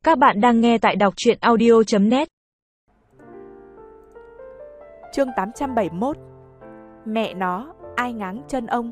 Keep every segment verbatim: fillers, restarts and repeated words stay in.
Các bạn đang nghe tại đọc truyện audio chấm net. Chương tám trăm bảy mươi mốt. Mẹ nó, ai ngáng chân ông?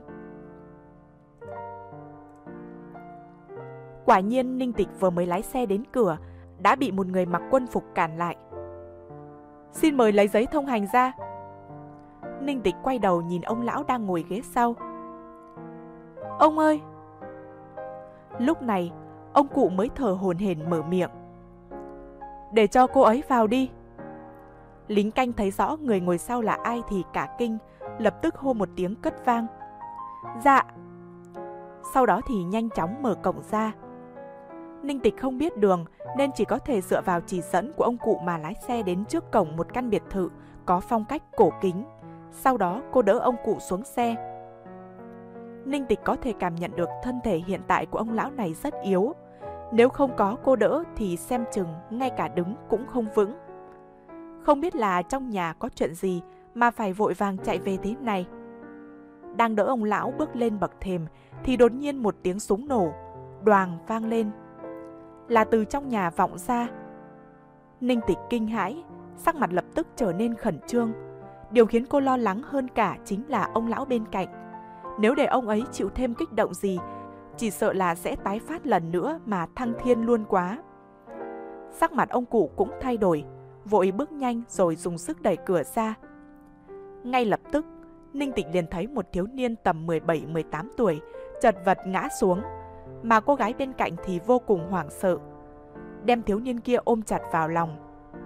Quả nhiên Ninh Tịch vừa mới lái xe đến cửa đã bị một người mặc quân phục cản lại. Xin mời lấy giấy thông hành ra. Ninh Tịch quay đầu nhìn ông lão đang ngồi ghế sau. Ông ơi! Lúc này ông cụ mới thở hổn hển mở miệng. Để cho cô ấy vào đi. Lính canh thấy rõ người ngồi sau là ai thì cả kinh, lập tức hô một tiếng cất vang. Dạ. Sau đó thì nhanh chóng mở cổng ra. Ninh Tịch không biết đường nên chỉ có thể dựa vào chỉ dẫn của ông cụ mà lái xe đến trước cổng một căn biệt thự có phong cách cổ kính. Sau đó cô đỡ ông cụ xuống xe. Ninh Tịch có thể cảm nhận được thân thể hiện tại của ông lão này rất yếu. Nếu không có cô đỡ thì xem chừng ngay cả đứng cũng không vững. Không biết là trong nhà có chuyện gì mà phải vội vàng chạy về thế này. Đang đỡ ông lão bước lên bậc thềm thì đột nhiên một tiếng súng nổ, đoàng vang lên. Là từ trong nhà vọng ra. Ninh Tịch kinh hãi, sắc mặt lập tức trở nên khẩn trương. Điều khiến cô lo lắng hơn cả chính là ông lão bên cạnh. Nếu để ông ấy chịu thêm kích động gì, chỉ sợ là sẽ tái phát lần nữa mà thăng thiên luôn quá. Sắc mặt ông cụ cũng thay đổi, vội bước nhanh rồi dùng sức đẩy cửa ra. Ngay lập tức, Ninh Tịch liền thấy một thiếu niên tầm mười bảy mười tám tuổi chật vật ngã xuống, mà cô gái bên cạnh thì vô cùng hoảng sợ, đem thiếu niên kia ôm chặt vào lòng.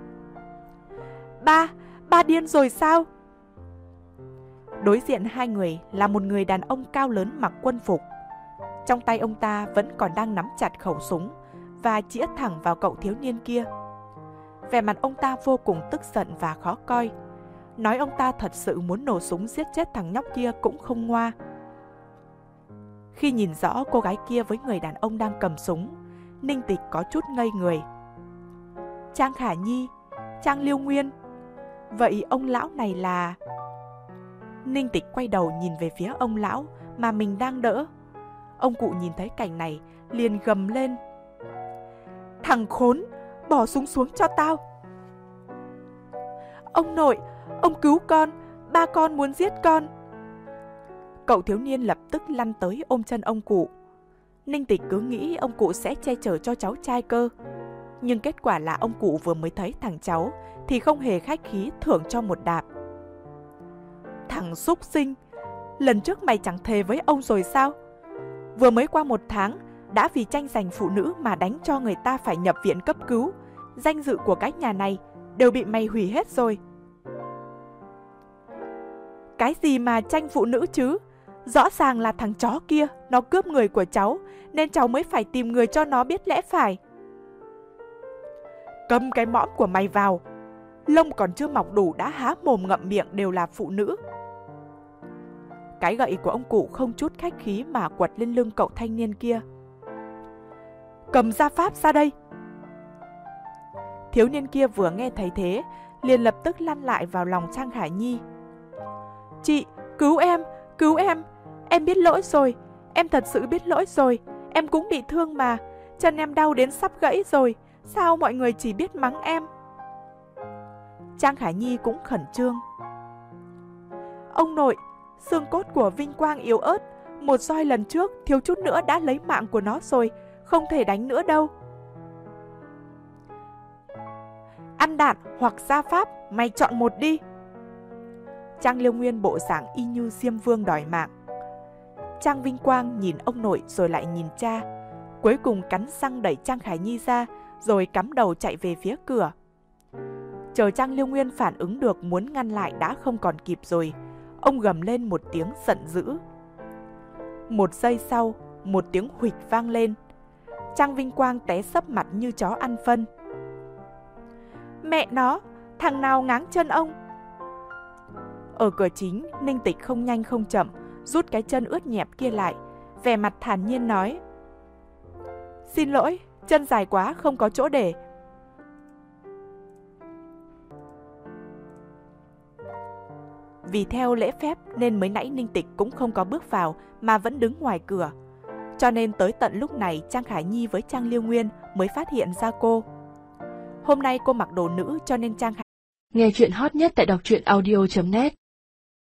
Ba, ba điên rồi sao? Đối diện hai người là một người đàn ông cao lớn mặc quân phục. Trong tay ông ta vẫn còn đang nắm chặt khẩu súng và chĩa thẳng vào cậu thiếu niên kia. Vẻ mặt ông ta vô cùng tức giận và khó coi. Nói ông ta thật sự muốn nổ súng giết chết thằng nhóc kia cũng không ngoa. Khi nhìn rõ cô gái kia với người đàn ông đang cầm súng, Ninh Tịch có chút ngây người. Trang Khả Nhi, Trang Liêu Nguyên. Vậy ông lão này là... Ninh Tịch quay đầu nhìn về phía ông lão mà mình đang đỡ. Ông cụ nhìn thấy cảnh này liền gầm lên. Thằng khốn, bỏ súng xuống cho tao. Ông nội, ông cứu con, ba con muốn giết con. Cậu thiếu niên lập tức lăn tới ôm chân ông cụ. Ninh Tịch cứ nghĩ ông cụ sẽ che chở cho cháu trai cơ. Nhưng kết quả là ông cụ vừa mới thấy thằng cháu thì không hề khách khí thưởng cho một đạp. Thằng súc sinh, lần trước mày chẳng thề với ông rồi sao? Vừa mới qua một tháng đã vì tranh giành phụ nữ mà đánh cho người ta phải nhập viện cấp cứu. Danh dự của cái nhà này đều bị mày hủy hết rồi. Cái gì mà tranh phụ nữ chứ? Rõ ràng là thằng chó kia nó cướp người của cháu, nên cháu mới phải tìm người cho nó biết lẽ phải. Cầm cái mõm của mày vào. Lông còn chưa mọc đủ đã há mồm ngậm miệng đều là phụ nữ. Cái gậy của ông cụ không chút khách khí mà quật lên lưng cậu thanh niên kia. Cầm gia pháp ra đây. Thiếu niên kia vừa nghe thấy thế liền lập tức lăn lại vào lòng Trang Khả Nhi. Chị, cứu em, cứu em. Em biết lỗi rồi, em thật sự biết lỗi rồi. Em cũng bị thương mà, chân em đau đến sắp gãy rồi. Sao mọi người chỉ biết mắng em? Trang Khả Nhi cũng khẩn trương. Ông nội, xương cốt của Vinh Quang yếu ớt. Một roi lần trước thiếu chút nữa đã lấy mạng của nó rồi. Không thể đánh nữa đâu. Ăn đạn hoặc gia pháp, mày chọn một đi. Trang Liêu Nguyên bộ dạng y như Diêm Vương đòi mạng. Trang Vinh Quang nhìn ông nội rồi lại nhìn cha. Cuối cùng cắn răng đẩy Trang Khả Nhi ra rồi cắm đầu chạy về phía cửa. Chờ Trang Liêu Nguyên phản ứng được muốn ngăn lại đã không còn kịp rồi. Ông gầm lên một tiếng giận dữ. Một giây sau, một tiếng huỵch vang lên. Trang Vinh Quang té sấp mặt như chó ăn phân. Mẹ nó, thằng nào ngáng chân ông? Ở cửa chính, Ninh Tịch không nhanh không chậm rút cái chân ướt nhẹp kia lại, vẻ mặt thản nhiên nói. Xin lỗi, chân dài quá không có chỗ để. Vì theo lễ phép nên mới nãy Ninh Tịch cũng không có bước vào mà vẫn đứng ngoài cửa. Cho nên tới tận lúc này Trang Khả Nhi với Trang Liêu Nguyên mới phát hiện ra cô. Hôm nay cô mặc đồ nữ cho nên Trang Nghe chuyện hot nhất tại đọc truyện audio chấm net